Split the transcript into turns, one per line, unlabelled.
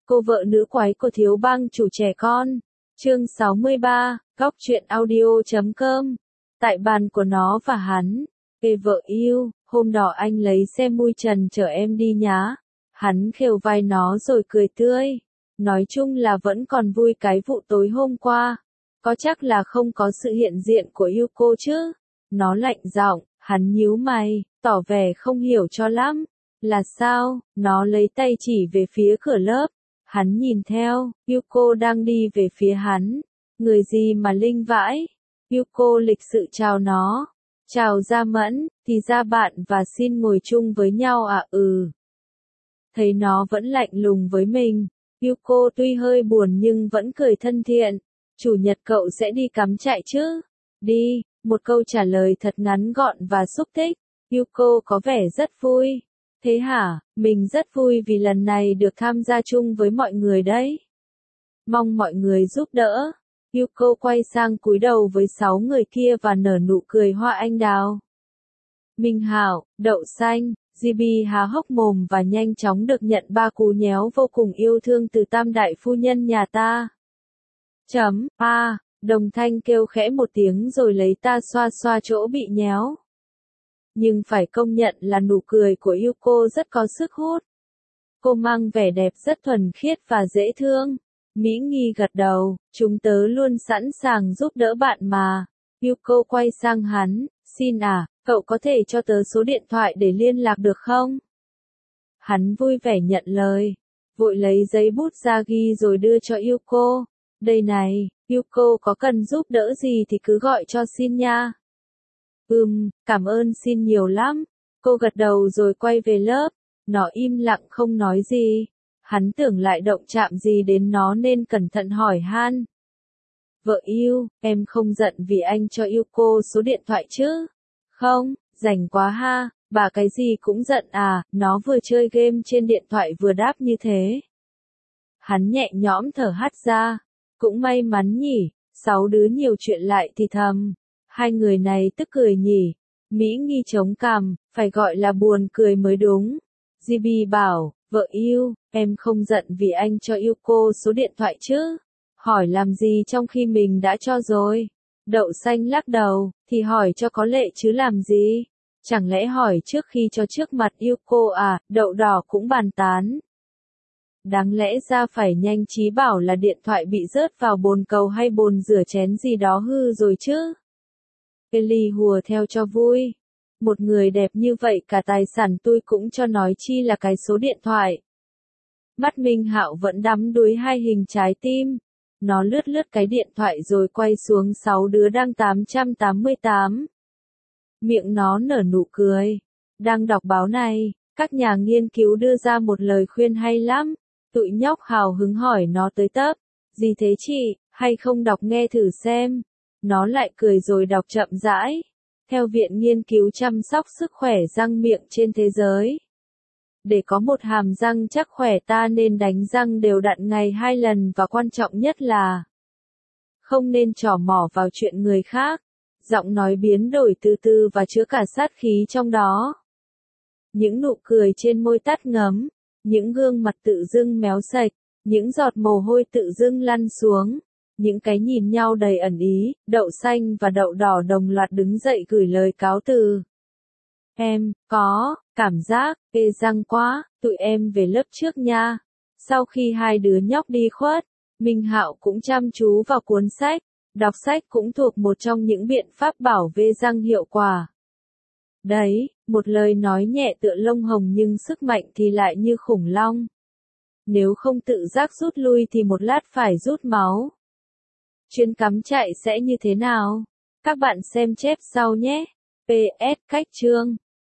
Cô vợ nữ quái của thiếu bang chủ trẻ con. Chương 63, góc truyện audio.com. Tại bàn của nó và hắn. Ê vợ yêu, hôm đó anh lấy xe mui trần chở em đi nhá. Hắn khều vai nó rồi cười tươi. Nói chung là vẫn còn vui cái vụ tối hôm qua. Có chắc là không có sự hiện diện của Yuko chứ? Nó lạnh giọng, hắn nhíu mày, tỏ vẻ không hiểu cho lắm. Là sao? Nó lấy tay chỉ về phía cửa lớp. Hắn nhìn theo, Yuko đang đi về phía hắn. Người gì mà linh vãi? Yuko lịch sự chào nó. Chào Gia Mẫn, thì ra bạn và xin ngồi chung với nhau à? Thấy nó vẫn lạnh lùng với mình. Yuko tuy hơi buồn nhưng vẫn cười thân thiện. Chủ nhật cậu sẽ đi cắm trại chứ? Đi, một câu trả lời thật ngắn gọn và xúc tích. Yuko có vẻ rất vui. Thế hả, mình rất vui vì lần này được tham gia chung với mọi người đấy. Mong mọi người giúp đỡ. Yuko quay sang cúi đầu với 6 người kia và nở nụ cười hoa anh đào. Minh Hạo, Đậu Xanh, GB há hốc mồm và nhanh chóng được nhận 3 cú nhéo vô cùng yêu thương từ tam đại phu nhân nhà ta. Đồng Thanh kêu khẽ một tiếng rồi lấy ta xoa xoa chỗ bị nhéo. Nhưng phải công nhận là nụ cười của Yuko rất có sức hút. Cô mang vẻ đẹp rất thuần khiết và dễ thương. Mỹ Nghi gật đầu, chúng tớ luôn sẵn sàng giúp đỡ bạn mà. Yuko quay sang hắn, xin cậu có thể cho tớ số điện thoại để liên lạc được không? Hắn vui vẻ nhận lời, vội lấy giấy bút ra ghi rồi đưa cho Yuko. Đây này, Yuko có cần giúp đỡ gì thì cứ gọi cho xin nha. Cảm ơn xin nhiều lắm. Cô gật đầu rồi quay về lớp. Nó im lặng không nói gì. Hắn tưởng lại động chạm gì đến nó nên cẩn thận hỏi han. Vợ yêu, em không giận vì anh cho Yuko số điện thoại chứ? Không, rảnh quá ha, bà cái gì cũng giận à, nó vừa chơi game trên điện thoại vừa đáp như thế. Hắn nhẹ nhõm thở hắt ra. Cũng may mắn nhỉ, 6 đứa nhiều chuyện lại thì thầm. Hai người này tức cười nhỉ. Mỹ Nghi chống cằm, phải gọi là buồn cười mới đúng. GB bảo, vợ yêu, em không giận vì anh cho Yuko số điện thoại chứ? Hỏi làm gì trong khi mình đã cho rồi? Đậu Xanh lắc đầu, thì hỏi cho có lệ chứ làm gì? Chẳng lẽ hỏi trước khi cho trước mặt Yuko à? Đậu Đỏ cũng bàn tán. Đáng lẽ ra phải nhanh trí bảo là điện thoại bị rớt vào bồn cầu hay bồn rửa chén gì đó hư rồi chứ. Kelly hùa theo cho vui. Một người đẹp như vậy cả tài sản tôi cũng cho nói chi là cái số điện thoại. Mắt Minh Hạo vẫn đắm đuối hai hình trái tim. Nó lướt lướt cái điện thoại rồi quay xuống 6 đứa đang 888. Miệng nó nở nụ cười. Đang đọc báo này, các nhà nghiên cứu đưa ra một lời khuyên hay lắm. Tụi nhóc hào hứng hỏi nó tới tấp. Gì thế chị, hay không đọc nghe thử xem. Nó lại cười rồi đọc chậm rãi. Theo Viện Nghiên cứu chăm sóc sức khỏe răng miệng trên thế giới. Để có một hàm răng chắc khỏe ta nên đánh răng đều đặn ngày 2 lần và quan trọng nhất là không nên trỏ mỏ vào chuyện người khác. Giọng nói biến đổi từ từ và chứa cả sát khí trong đó. Những nụ cười trên môi tắt ngấm. Những gương mặt tự dưng méo sạch, những giọt mồ hôi tự dưng lăn xuống, những cái nhìn nhau đầy ẩn ý. Đậu Xanh và Đậu Đỏ đồng loạt đứng dậy gửi lời cáo từ. Em, có, cảm giác, răng quá, tụi em về lớp trước nha. Sau khi hai đứa nhóc đi khuất, Minh Hạo cũng chăm chú vào cuốn sách, đọc sách cũng thuộc một trong những biện pháp bảo vệ răng hiệu quả. Đấy, một lời nói nhẹ tựa lông hồng nhưng sức mạnh thì lại như khủng long. Nếu không tự giác rút lui thì một lát phải rút máu. Chuyến cắm trại sẽ như thế nào? Các bạn xem chép sau nhé. PS cách chương